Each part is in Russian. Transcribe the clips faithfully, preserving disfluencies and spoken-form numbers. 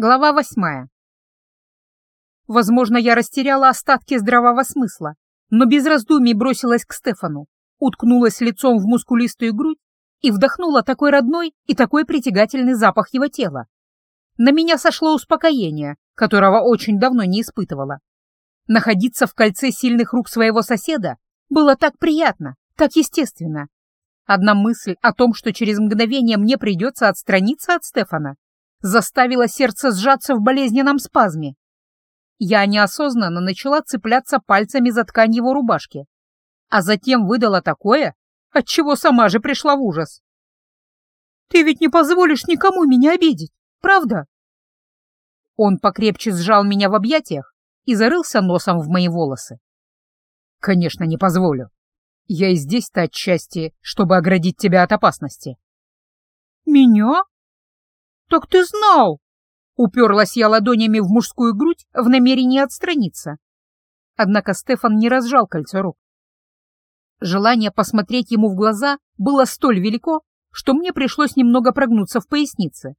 Глава восьмая. Возможно, я растеряла остатки здравого смысла, но без раздумий бросилась к Стефану, уткнулась лицом в мускулистую грудь и вдохнула такой родной и такой притягательный запах его тела. На меня сошло успокоение, которого очень давно не испытывала. Находиться в кольце сильных рук своего соседа было так приятно, так естественно. Одна мысль о том, что через мгновение мне придется отстраниться от Стефана, заставила сердце сжаться в болезненном спазме. Я неосознанно начала цепляться пальцами за ткань его рубашки, а затем выдала такое, от чего сама же пришла в ужас. «Ты ведь не позволишь никому меня обидеть, правда?» Он покрепче сжал меня в объятиях и зарылся носом в мои волосы. «Конечно, не позволю. Я и здесь-то отчасти, чтобы оградить тебя от опасности». «Меня? Так ты знал!» Уперлась я ладонями в мужскую грудь в намерении отстраниться. Однако Стефан не разжал кольцо рук. Желание посмотреть ему в глаза было столь велико, что мне пришлось немного прогнуться в пояснице.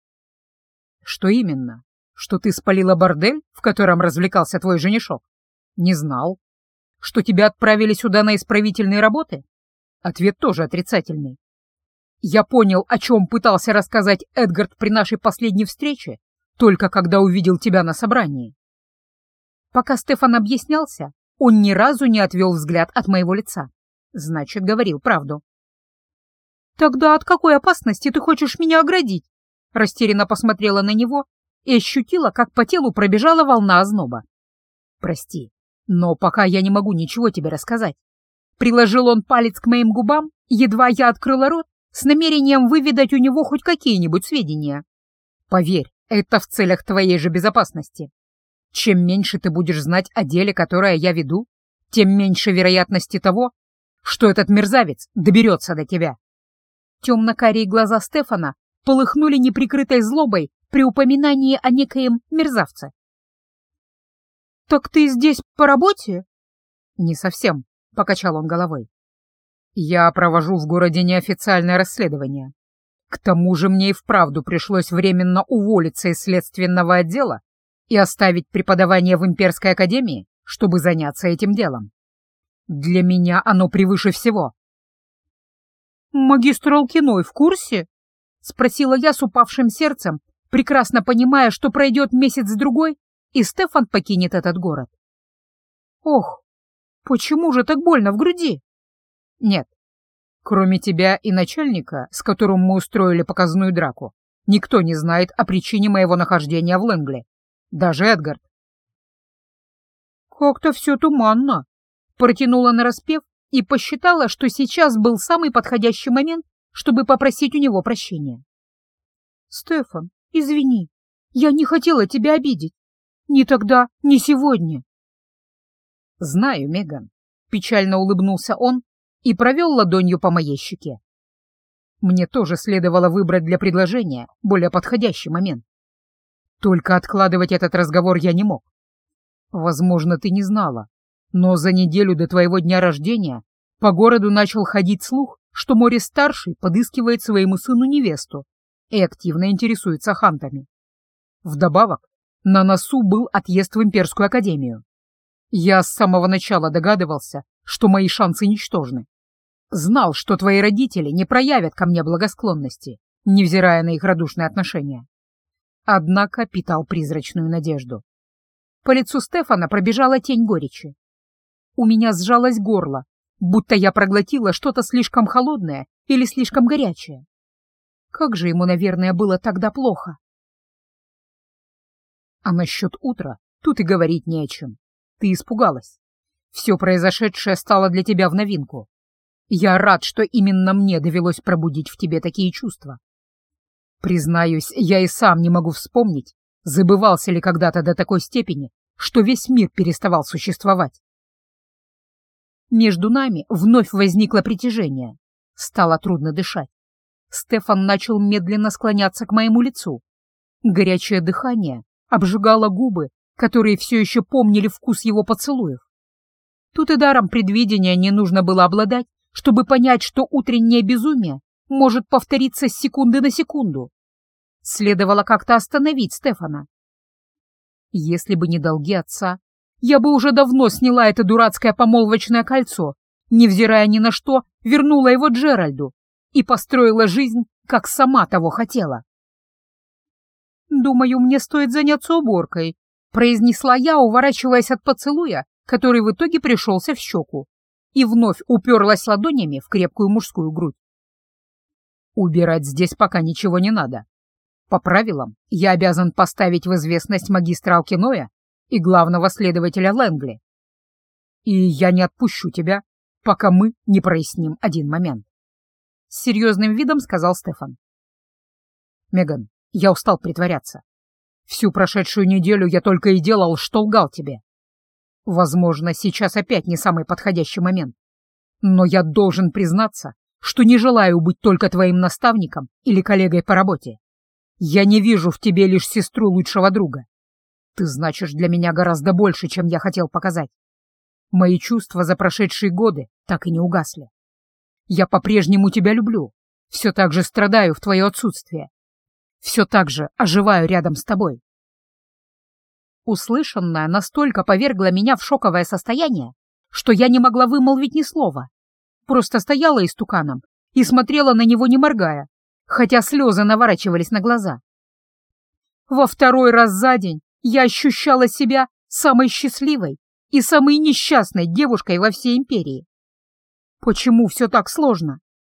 «Что именно? Что ты спалила бордель, в котором развлекался твой женишок? Не знал. Что тебя отправили сюда на исправительные работы? Ответ тоже отрицательный. Я понял, о чем пытался рассказать Эдгард при нашей последней встрече, только когда увидел тебя на собрании». Пока Стефан объяснялся, он ни разу не отвел взгляд от моего лица. Значит, говорил правду. «Тогда от какой опасности ты хочешь меня оградить?» Растерянно посмотрела на него и ощутила, как по телу пробежала волна озноба. «Прости, но пока я не могу ничего тебе рассказать». Приложил он палец к моим губам, едва я открыла рот, с намерением выведать у него хоть какие-нибудь сведения. «Поверь, это в целях твоей же безопасности. Чем меньше ты будешь знать о деле, которое я веду, тем меньше вероятности того, что этот мерзавец доберется до тебя». Темно-карие глаза Стефана полыхнули неприкрытой злобой при упоминании о некоем мерзавце. «Так ты здесь по работе?» «Не совсем», — покачал он головой. «Я провожу в городе неофициальное расследование. К тому же мне и вправду пришлось временно уволиться из следственного отдела и оставить преподавание в Имперской академии, чтобы заняться этим делом. Для меня оно превыше всего». «Магистр Алкиной в курсе?» — спросила я с упавшим сердцем, прекрасно понимая, что пройдет месяц-другой, и Стефан покинет этот город. «Ох, почему же так больно в груди?» «Нет, кроме тебя и начальника, с которым мы устроили показную драку, никто не знает о причине моего нахождения в Лэнгли. Даже Эдгард». «Как-то все туманно», — протянула нараспев и посчитала, что сейчас был самый подходящий момент, чтобы попросить у него прощения. «Стефан, извини, я не хотела тебя обидеть. Ни тогда, ни сегодня». «Знаю, Меган», — печально улыбнулся он и провел ладонью по моей щеке. «Мне тоже следовало выбрать для предложения более подходящий момент. Только откладывать этот разговор я не мог. Возможно, ты не знала, но за неделю до твоего дня рождения по городу начал ходить слух, что Морис-старший подыскивает своему сыну невесту и активно интересуется хантами. Вдобавок, на носу был отъезд в Имперскую академию. Я с самого начала догадывался, что мои шансы ничтожны. Знал, что твои родители не проявят ко мне благосклонности, невзирая на их радушные отношения. Однако питал призрачную надежду. По лицу Стефана пробежала тень горечи. У меня сжалось горло, будто я проглотила что-то слишком холодное или слишком горячее. Как же ему, наверное, было тогда плохо. А насчет утра тут и говорить не о чем. Ты испугалась. Все произошедшее стало для тебя в новинку. Я рад, что именно мне довелось пробудить в тебе такие чувства. Признаюсь, я и сам не могу вспомнить, забывался ли когда-то до такой степени, что весь мир переставал существовать. Между нами вновь возникло притяжение. Стало трудно дышать. Стефан начал медленно склоняться к моему лицу. Горячее дыхание обжигало губы, которые все еще помнили вкус его поцелуев. Тут и даром предвидения не нужно было обладать, чтобы понять, что утреннее безумие может повториться с секунды на секунду. Следовало как-то остановить Стефана. Если бы не долги отца, я бы уже давно сняла это дурацкое помолвочное кольцо, невзирая ни на что, вернула его Джеральду и построила жизнь, как сама того хотела. «Думаю, мне стоит заняться уборкой», — произнесла я, уворачиваясь от поцелуя, который в итоге пришелся в щеку, и вновь уперлась ладонями в крепкую мужскую грудь. «Убирать здесь пока ничего не надо. По правилам, я обязан поставить в известность магистра Алкиноя и главного следователя Лэнгли. И я не отпущу тебя, пока мы не проясним один момент», — с серьезным видом сказал Стефан. «Меган, я устал притворяться. Всю прошедшую неделю я только и делал, что лгал тебе. Возможно, сейчас опять не самый подходящий момент, но я должен признаться, что не желаю быть только твоим наставником или коллегой по работе. Я не вижу в тебе лишь сестру лучшего друга. Ты значишь для меня гораздо больше, чем я хотел показать. Мои чувства за прошедшие годы так и не угасли. Я по-прежнему тебя люблю, все так же страдаю в твое отсутствие. Все так же оживаю рядом с тобой». Услышанное настолько повергло меня в шоковое состояние, что я не могла вымолвить ни слова. Просто стояла истуканом и смотрела на него, не моргая, хотя слезы наворачивались на глаза. Во второй раз за день я ощущала себя самой счастливой и самой несчастной девушкой во всей империи. Почему все так сложно?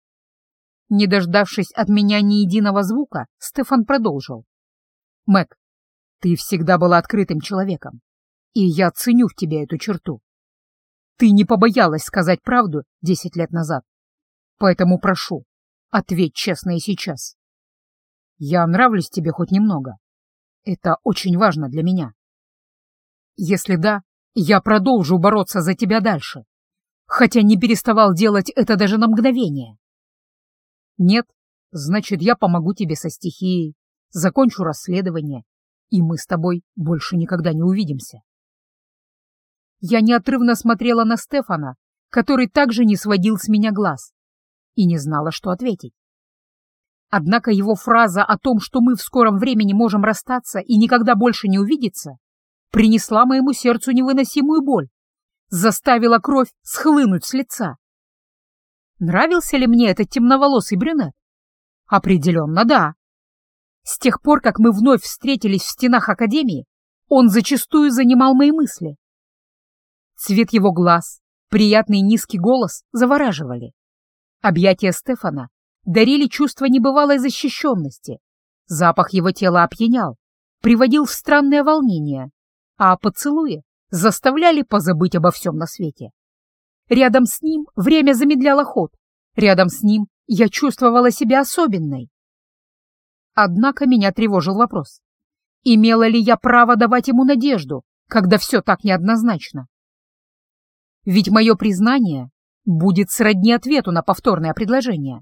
Не дождавшись от меня ни единого звука, Стефан продолжил. «Мэг, ты всегда была открытым человеком, и я ценю в тебе эту черту. Ты не побоялась сказать правду десять лет назад, поэтому прошу, ответь честно и сейчас. Я нравлюсь тебе хоть немного. Это очень важно для меня. Если да, я продолжу бороться за тебя дальше, хотя не переставал делать это даже на мгновение. Нет, значит, я помогу тебе со стихией, закончу расследование, и мы с тобой больше никогда не увидимся». Я неотрывно смотрела на Стефана, который также не сводил с меня глаз, и не знала, что ответить. Однако его фраза о том, что мы в скором времени можем расстаться и никогда больше не увидеться, принесла моему сердцу невыносимую боль, заставила кровь схлынуть с лица. Нравился ли мне этот темноволосый брюнет? Определенно, да. С тех пор, как мы вновь встретились в стенах Академии, он зачастую занимал мои мысли. Цвет его глаз, приятный низкий голос завораживали. Объятия Стефана дарили чувство небывалой защищенности. Запах его тела опьянял, приводил в странное волнение, а поцелуи заставляли позабыть обо всем на свете. Рядом с ним время замедляло ход, рядом с ним я чувствовала себя особенной. Однако меня тревожил вопрос: имела ли я право давать ему надежду, когда все так неоднозначно? Ведь мое признание будет сродни ответу на повторное предложение.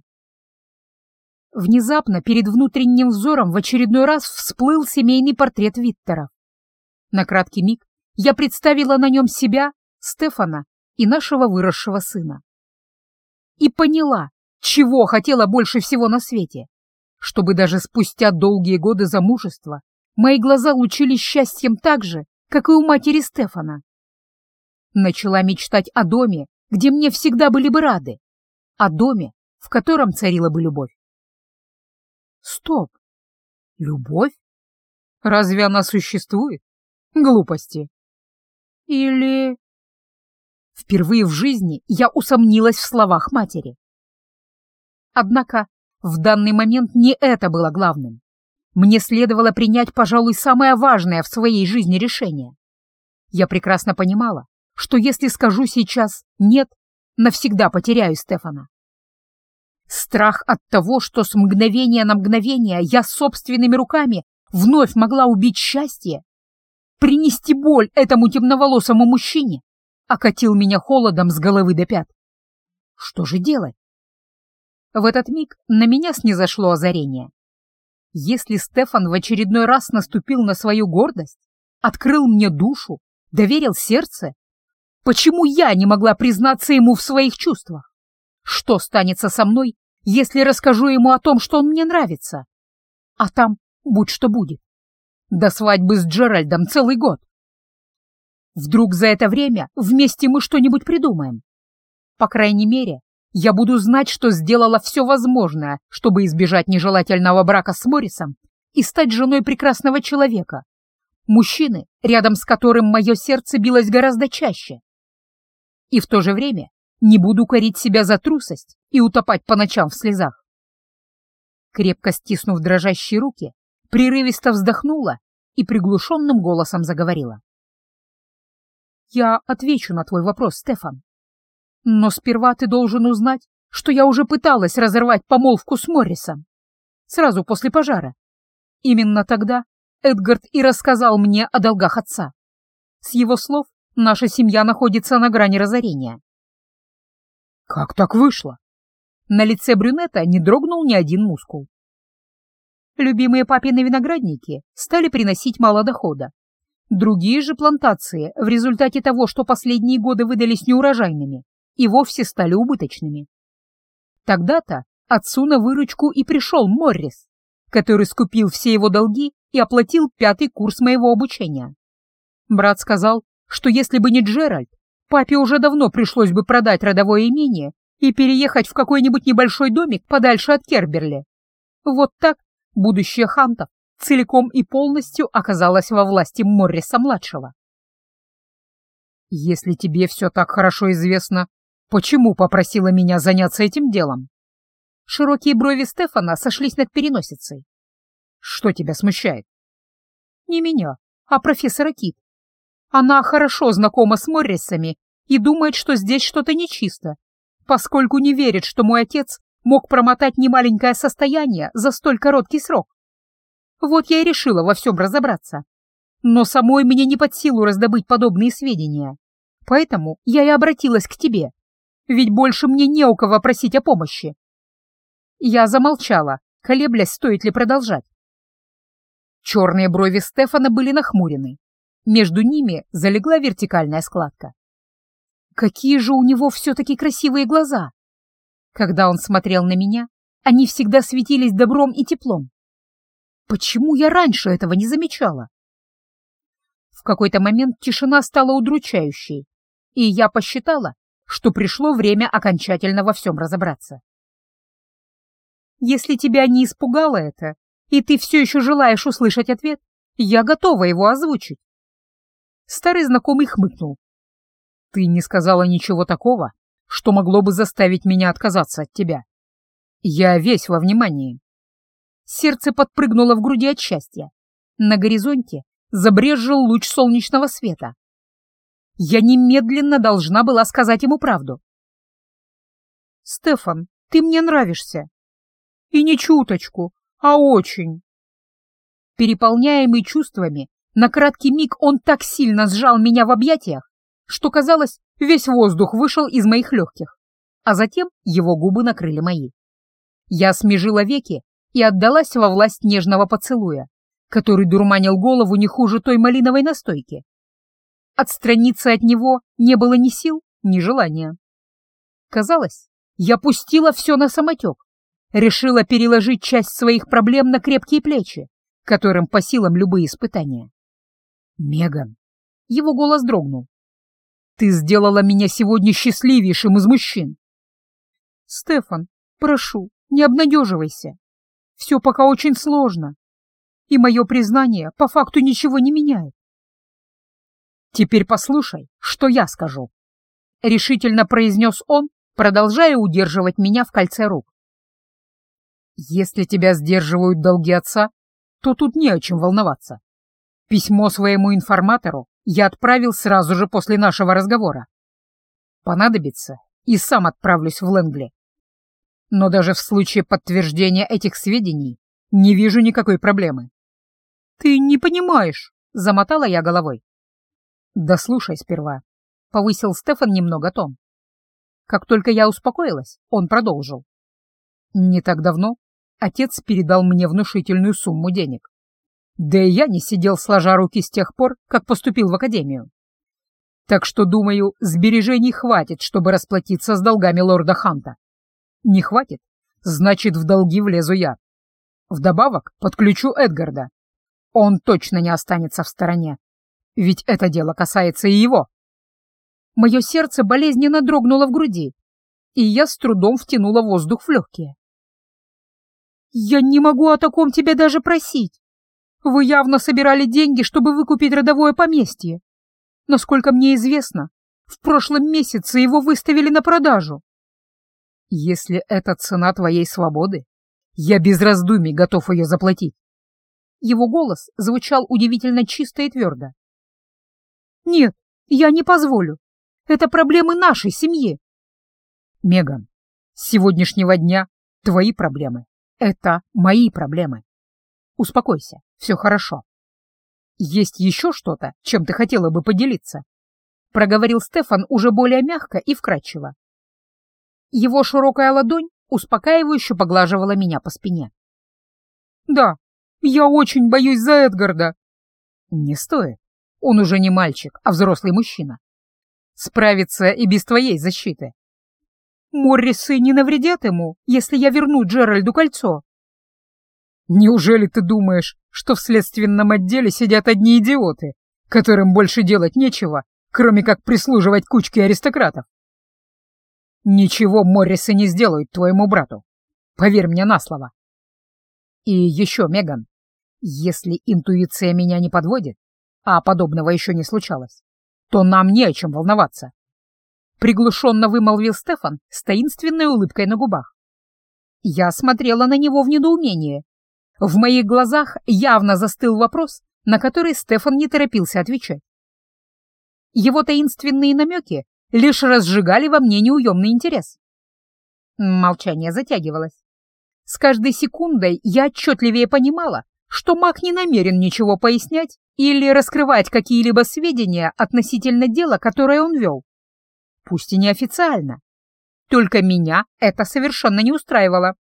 Внезапно перед внутренним взором в очередной раз всплыл семейный портрет Виттеров. На краткий миг я представила на нем себя, Стефана и нашего выросшего сына. И поняла, чего хотела больше всего на свете, чтобы даже спустя долгие годы замужества мои глаза лучились счастьем так же, как и у матери Стефана. Начала мечтать о доме, где мне всегда были бы рады, о доме, в котором царила бы любовь. Стоп! Любовь? Разве она существует? Глупости. Или... Впервые в жизни я усомнилась в словах матери. Однако в данный момент не это было главным. Мне следовало принять, пожалуй, самое важное в своей жизни решение. Я прекрасно понимала, что если скажу сейчас «нет», навсегда потеряю Стефана. Страх от того, что с мгновения на мгновение я собственными руками вновь могла убить счастье, принести боль этому темноволосому мужчине, окатил меня холодом с головы до пят. Что же делать? В этот миг на меня снизошло озарение. Если Стефан в очередной раз наступил на свою гордость, открыл мне душу, доверил сердце, почему я не могла признаться ему в своих чувствах? Что станется со мной, если расскажу ему о том, что он мне нравится? А там будь что будет. До свадьбы с Джеральдом целый год. Вдруг за это время вместе мы что-нибудь придумаем. По крайней мере, я буду знать, что сделала все возможное, чтобы избежать нежелательного брака с Моррисом и стать женой прекрасного человека, мужчины, рядом с которым мое сердце билось гораздо чаще. И в то же время не буду корить себя за трусость и утопать по ночам в слезах. Крепко стиснув дрожащие руки, прерывисто вздохнула и приглушенным голосом заговорила. «Я отвечу на твой вопрос, Стефан. Но сперва ты должен узнать, что я уже пыталась разорвать помолвку с Моррисом. Сразу после пожара. Именно тогда Эдгард и рассказал мне о долгах отца. С его слов, наша семья находится на грани разорения». «Как так вышло?» На лице брюнета не дрогнул ни один мускул. Любимые папины виноградники стали приносить мало дохода. Другие же плантации в результате того, что последние годы выдались неурожайными, и вовсе стали убыточными. Тогда-то отцу на выручку и пришел Моррис, который скупил все его долги и оплатил пятый курс моего обучения. Брат сказал, что если бы не Джеральд, папе уже давно пришлось бы продать родовое имение и переехать в какой-нибудь небольшой домик подальше от Керберли. Вот так будущее Хантов целиком и полностью оказалось во власти Морриса-младшего. «Если тебе все так хорошо известно, почему попросила меня заняться этим делом?» Широкие брови Стефана сошлись над переносицей. «Что тебя смущает?» «Не меня, а профессора Кит. Она хорошо знакома с Моррисами и думает, что здесь что-то нечисто, поскольку не верит, что мой отец мог промотать немаленькое состояние за столь короткий срок. Вот я и решила во всем разобраться. Но самой мне не под силу раздобыть подобные сведения. Поэтому я и обратилась к тебе, ведь больше мне не у кого просить о помощи». Я замолчала, колеблясь, стоит ли продолжать. Черные брови Стефана были нахмурены. Между ними залегла вертикальная складка. Какие же у него все-таки красивые глаза! Когда он смотрел на меня, они всегда светились добром и теплом. Почему я раньше этого не замечала? В какой-то момент тишина стала удручающей, и я посчитала, что пришло время окончательно во всем разобраться. Если тебя не испугало это, и ты все еще желаешь услышать ответ, я готова его озвучить. Старый знакомый хмыкнул. Ты не сказала ничего такого, что могло бы заставить меня отказаться от тебя. Я весь во внимании. Сердце подпрыгнуло в груди от счастья. На горизонте забрезжил луч солнечного света. Я немедленно должна была сказать ему правду. «Стефан, ты мне нравишься. И не чуточку, а очень». Переполняемый чувствами, на краткий миг он так сильно сжал меня в объятиях, что, казалось, весь воздух вышел из моих легких, а затем его губы накрыли мои. Я смежила веки и отдалась во власть нежного поцелуя, который дурманил голову не хуже той малиновой настойки. Отстраниться от него не было ни сил, ни желания. Казалось, я пустила все на самотек, решила переложить часть своих проблем на крепкие плечи, которым по силам любые испытания. «Меган!» — его голос дрогнул. «Ты сделала меня сегодня счастливейшим из мужчин!» «Стефан, прошу, не обнадеживайся. Все пока очень сложно, и мое признание по факту ничего не меняет». «Теперь послушай, что я скажу», — решительно произнес он, продолжая удерживать меня в кольце рук. «Если тебя сдерживают долги отца, то тут не о чем волноваться. Письмо своему информатору я отправил сразу же после нашего разговора. Понадобится, и сам отправлюсь в Лэнгли. Но даже в случае подтверждения этих сведений не вижу никакой проблемы». «Ты не понимаешь», — замотала я головой. «Да слушай сперва», — повысил Стефан немного тон. Как только я успокоилась, он продолжил. «Не так давно отец передал мне внушительную сумму денег. Да и я не сидел сложа руки с тех пор, как поступил в академию. Так что, думаю, сбережений хватит, чтобы расплатиться с долгами лорда Ханта. Не хватит, значит, в долги влезу я. Вдобавок подключу Эдгарда. Он точно не останется в стороне, ведь это дело касается и его. Мое сердце болезненно дрогнуло в груди, и я с трудом втянула воздух в легкие. «Я не могу о таком тебя даже просить. Вы явно собирали деньги, чтобы выкупить родовое поместье. Насколько мне известно, в прошлом месяце его выставили на продажу». «Если это цена твоей свободы, я без раздумий готов ее заплатить». Его голос звучал удивительно чисто и твердо. «Нет, я не позволю. Это проблемы нашей семьи». «Меган, с сегодняшнего дня твои проблемы — это мои проблемы. Успокойся, все хорошо. Есть еще что-то, чем ты хотела бы поделиться?» — проговорил Стефан уже более мягко и вкрадчиво. Его широкая ладонь успокаивающе поглаживала меня по спине. «Да, я очень боюсь за Эдгарда». «Не стоит. Он уже не мальчик, а взрослый мужчина. Справится и без твоей защиты». «Моррисы не навредят ему, если я верну Джеральду кольцо?» «Неужели ты думаешь, что в следственном отделе сидят одни идиоты, которым больше делать нечего, кроме как прислуживать кучке аристократов? Ничего Моррисы не сделают твоему брату. Поверь мне на слово. И еще, Меган, если интуиция меня не подводит, а подобного еще не случалось, то нам не о чем волноваться». Приглушенно вымолвил Стефан с таинственной улыбкой на губах. Я смотрела на него в недоумении. В моих глазах явно застыл вопрос, на который Стефан не торопился отвечать. Его таинственные намеки лишь разжигали во мне неуемный интерес. Молчание затягивалось. С каждой секундой я отчетливее понимала, что маг не намерен ничего пояснять или раскрывать какие-либо сведения относительно дела, которое он вел. Пусть и неофициально. Только меня это совершенно не устраивало.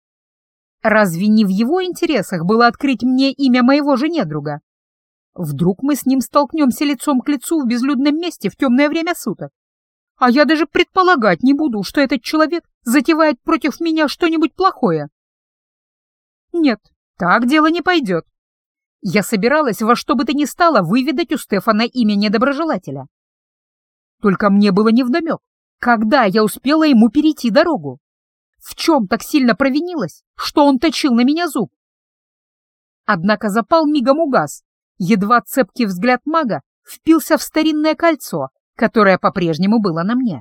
Разве не в его интересах было открыть мне имя моего же недруга? Вдруг мы с ним столкнемся лицом к лицу в безлюдном месте в темное время суток? А я даже предполагать не буду, что этот человек затевает против меня что-нибудь плохое. Нет, так дело не пойдет. Я собиралась во что бы то ни стало выведать у Стефана имя недоброжелателя. Только мне было невдомек, когда я успела ему перейти дорогу. В чем так сильно провинилась, что он точил на меня зуб? Однако запал мигом угас, едва цепкий взгляд мага впился в старинное кольцо, которое по-прежнему было на мне.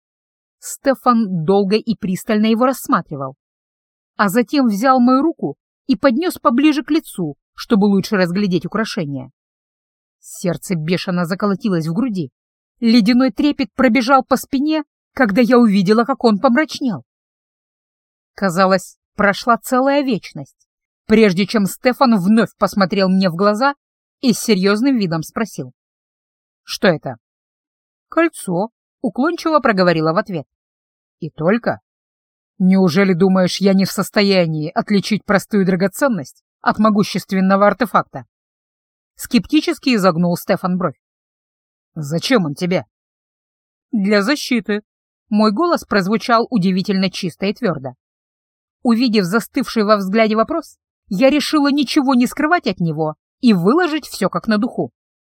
Стефан долго и пристально его рассматривал, а затем взял мою руку и поднес поближе к лицу, чтобы лучше разглядеть украшение. Сердце бешено заколотилось в груди. Ледяной трепет пробежал по спине, когда я увидела, как он помрачнел. Казалось, прошла целая вечность, прежде чем Стефан вновь посмотрел мне в глаза и с серьезным видом спросил. «Что это?» «Кольцо», — уклончиво проговорила в ответ. «И только? Неужели думаешь, я не в состоянии отличить простую драгоценность от могущественного артефакта?» Скептически изогнул Стефан бровь. «Зачем он тебе?» «Для защиты». Мой голос прозвучал удивительно чисто и твердо. Увидев застывший во взгляде вопрос, я решила ничего не скрывать от него и выложить все как на духу.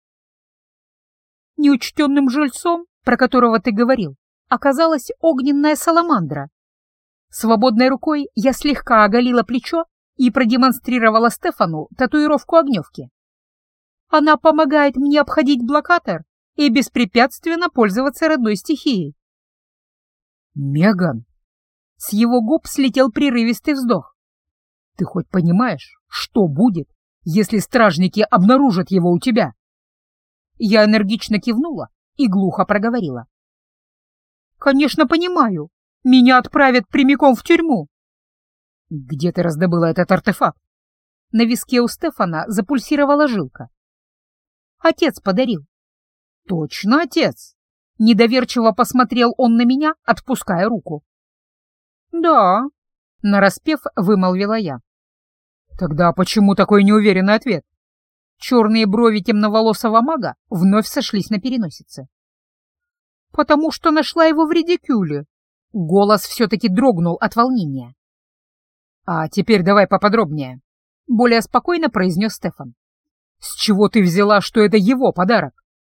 Неучтенным жильцом, про которого ты говорил, оказалась огненная саламандра. Свободной рукой я слегка оголила плечо и продемонстрировала Стефану татуировку огневки. Она помогает мне обходить блокатор и беспрепятственно пользоваться родной стихией. «Меган!» С его губ слетел прерывистый вздох. «Ты хоть понимаешь, что будет, если стражники обнаружат его у тебя?» Я энергично кивнула и глухо проговорила. «Конечно, понимаю. Меня отправят прямиком в тюрьму». «Где ты раздобыла этот артефакт?» На виске у Стефана запульсировала жилка. «Отец подарил». «Точно отец?» Недоверчиво посмотрел он на меня, отпуская руку. «Да», — нараспев вымолвила я. «Тогда почему такой неуверенный ответ?» Черные брови темноволосого мага вновь сошлись на переносице. «Потому что нашла его в редикюле». Голос все-таки дрогнул от волнения. «А теперь давай поподробнее. — более спокойно произнес Стефан. «С чего ты взяла, что это его подарок?»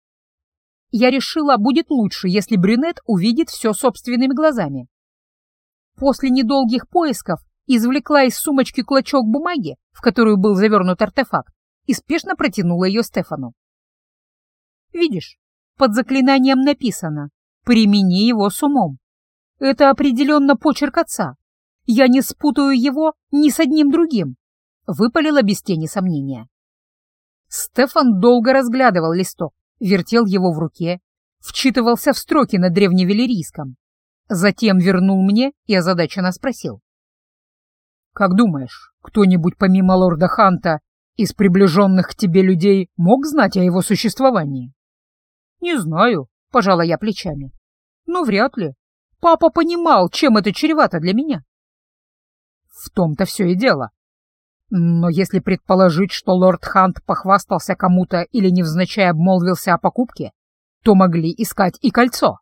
Я решила, будет лучше, если брюнет увидит все собственными глазами. После недолгих поисков извлекла из сумочки клочок бумаги, в которую был завернут артефакт, и спешно протянула ее Стефану. «Видишь, под заклинанием написано: примени его с умом. Это определенно почерк отца. Я не спутаю его ни с одним другим», — выпалила без тени сомнения. Стефан долго разглядывал листок, вертел его в руке, вчитывался в строки на древневалерийском. Затем вернул мне и озадаченно спросил: «Как думаешь, кто-нибудь помимо лорда Ханта из приближенных к тебе людей мог знать о его существовании?» «Не знаю», — пожала я плечами. «Ну, вряд ли. Папа понимал, чем это чревато для меня». «В том-то все и дело. Но если предположить, что лорд Хант похвастался кому-то или невзначай обмолвился о покупке, то могли искать и кольцо».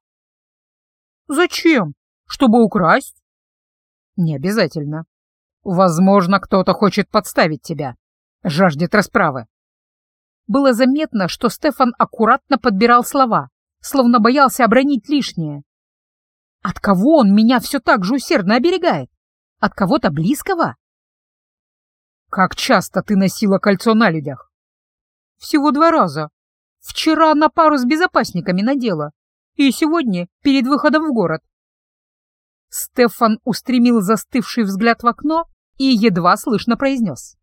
«Зачем? Чтобы украсть?» «Не обязательно. Возможно, кто-то хочет подставить тебя, жаждет расправы». Было заметно, что Стефан аккуратно подбирал слова, словно боялся обронить лишнее. От кого он меня все так же усердно оберегает? От кого-то близкого? «Как часто ты носила кольцо на людях?» «Всего два раза. Вчера на пару с безопасниками надела, и сегодня перед выходом в город». Стефан устремил застывший взгляд в окно и едва слышно произнес: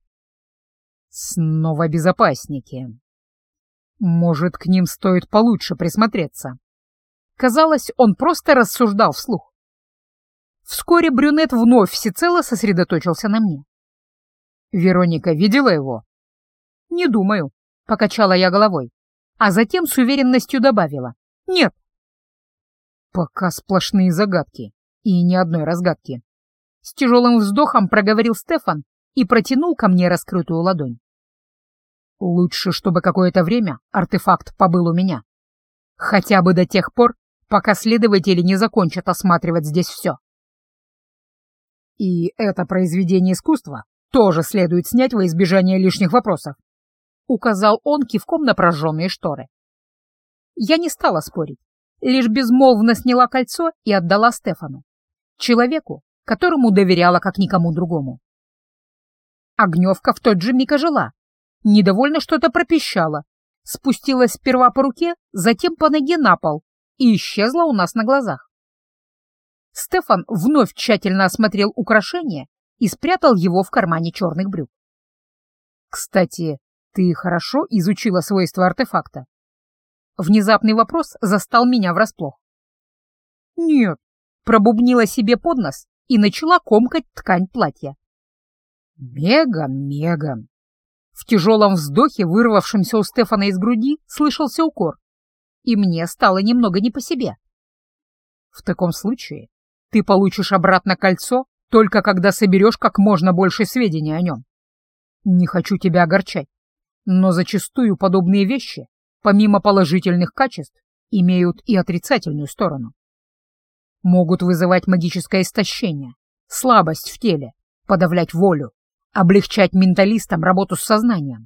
«Снова безопасники. Может, к ним стоит получше присмотреться». Казалось, он просто рассуждал вслух. Вскоре брюнет вновь всецело сосредоточился на мне. «Вероника видела его?» «Не думаю», — покачала я головой, а затем с уверенностью добавила: «Нет». «Пока сплошные загадки и ни одной разгадки», — с тяжелым вздохом проговорил Стефан и протянул ко мне раскрытую ладонь. «Лучше, чтобы какое-то время артефакт побыл у меня. Хотя бы до тех пор, пока следователи не закончат осматривать здесь все. И это произведение искусства тоже следует снять во избежание лишних вопросов», — указал он кивком на прожженные шторы. Я не стала спорить, лишь безмолвно сняла кольцо и отдала Стефану, человеку, которому доверяла как никому другому. Огневка в тот же миг ожила, недовольно что-то пропищала, спустилась сперва по руке, затем по ноге на пол и исчезла у нас на глазах. Стефан вновь тщательно осмотрел украшение и спрятал его в кармане черных брюк. «Кстати, ты хорошо изучила свойства артефакта?» Внезапный вопрос застал меня врасплох. «Нет», — пробубнила себе под нос и начала комкать ткань платья. «Меган, Меган!» В тяжелом вздохе, вырвавшемся у Стефана из груди, слышался укор, и мне стало немного не по себе. «В таком случае ты получишь обратно кольцо только когда соберешь как можно больше сведений о нем. Не хочу тебя огорчать, но зачастую подобные вещи, помимо положительных качеств, имеют и отрицательную сторону. Могут вызывать магическое истощение, слабость в теле, подавлять волю, облегчать менталистам работу с сознанием».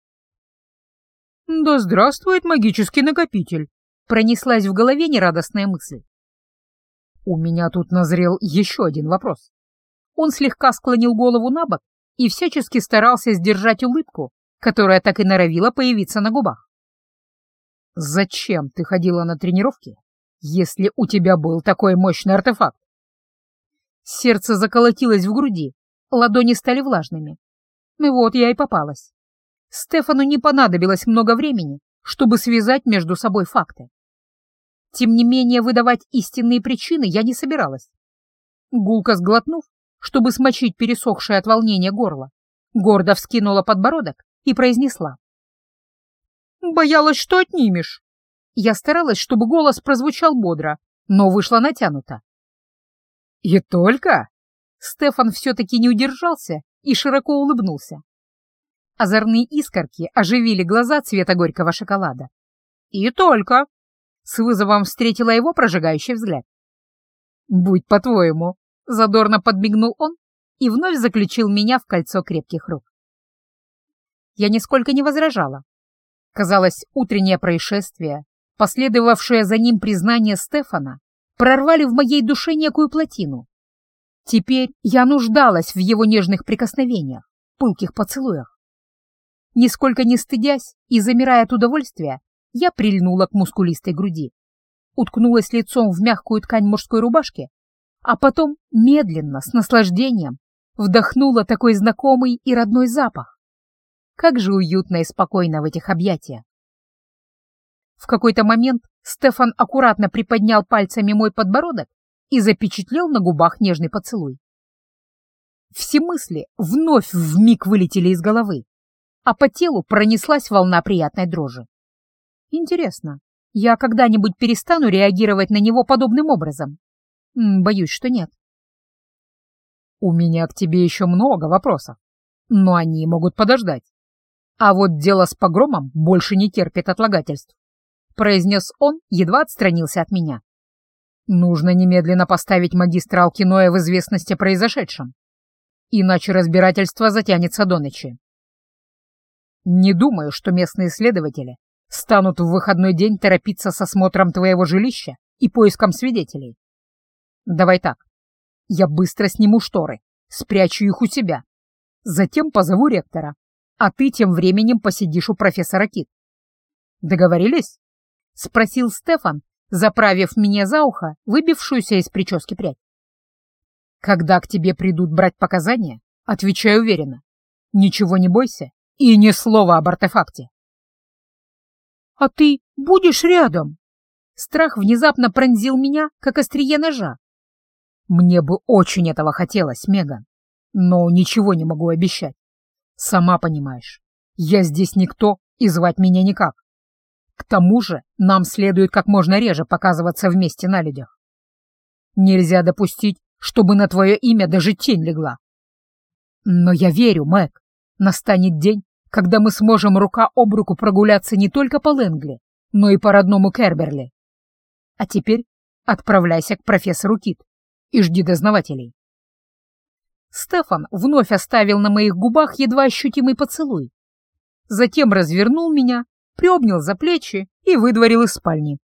«Да здравствует магический накопитель!» — пронеслась в голове нерадостная мысль. У меня тут назрел еще один вопрос. Он слегка склонил голову на бок и всячески старался сдержать улыбку, которая так и норовила появиться на губах. «Зачем ты ходила на тренировки, если у тебя был такой мощный артефакт?» Сердце заколотилось в груди, ладони стали влажными. И вот я и попалась. Стефану не понадобилось много времени, чтобы связать между собой факты. Тем не менее, выдавать истинные причины я не собиралась. Гулко сглотнув, чтобы смочить пересохшее от волнения горло, гордо вскинула подбородок и произнесла: «Боялась, что отнимешь». Я старалась, чтобы голос прозвучал бодро, но вышло натянуто. «И только?» Стефан все-таки не удержался и широко улыбнулся. Озорные искорки оживили глаза цвета горького шоколада. «И только!» С вызовом встретила его прожигающий взгляд. «Будь по-твоему», — задорно подмигнул он и вновь заключил меня в кольцо крепких рук. я нисколько не возражала. Казалось, утреннее происшествие, последовавшее за ним признание Стефана, прорвали в моей душе некую плотину. Теперь я нуждалась в его нежных прикосновениях, пылких поцелуях. Нисколько не стыдясь и замирая от удовольствия, я прильнула к мускулистой груди, уткнулась лицом в мягкую ткань мужской рубашки, а потом медленно, с наслаждением, вдохнула такой знакомый и родной запах. Как же уютно и спокойно в этих объятиях. В какой-то момент Стефан аккуратно приподнял пальцами мой подбородок и запечатлел на губах нежный поцелуй. Все мысли вновь вмиг вылетели из головы, а по телу пронеслась волна приятной дрожи. Интересно, я когда-нибудь перестану реагировать на него подобным образом? Боюсь, что нет. У меня к тебе еще много вопросов, но они могут подождать. А вот дело с погромом больше не терпит отлагательств, произнес он, едва отстранился от меня. Нужно немедленно поставить магистра Алкиноя в известность о произошедшем, иначе разбирательство затянется до ночи. Не думаю, что местные следователи станут в выходной день торопиться с осмотром твоего жилища и поиском свидетелей. Давай так, я быстро сниму шторы, спрячу их у себя, затем позову ректора, а ты тем временем посидишь у профессора Кит. Договорились? — спросил Стефан, заправив мне за ухо выбившуюся из прически прядь. Когда к тебе придут брать показания, отвечай уверенно. Ничего не бойся и ни слова об артефакте. «А ты будешь рядом?» Страх внезапно пронзил меня, как острие ножа. Мне бы очень этого хотелось, Меган, но ничего не могу обещать. Сама понимаешь, я здесь никто и звать меня никак. К тому же нам следует как можно реже показываться вместе на людях. Нельзя допустить, чтобы на твое имя даже тень легла. Но я верю, Мэг, настанет день, когда мы сможем рука об руку прогуляться не только по Лэнгли, но и по родному Керберли. А теперь отправляйся к профессору Кит и жди дознавателей. Стефан вновь оставил на моих губах едва ощутимый поцелуй. Затем развернул меня, приобнял за плечи и выдворил из спальни.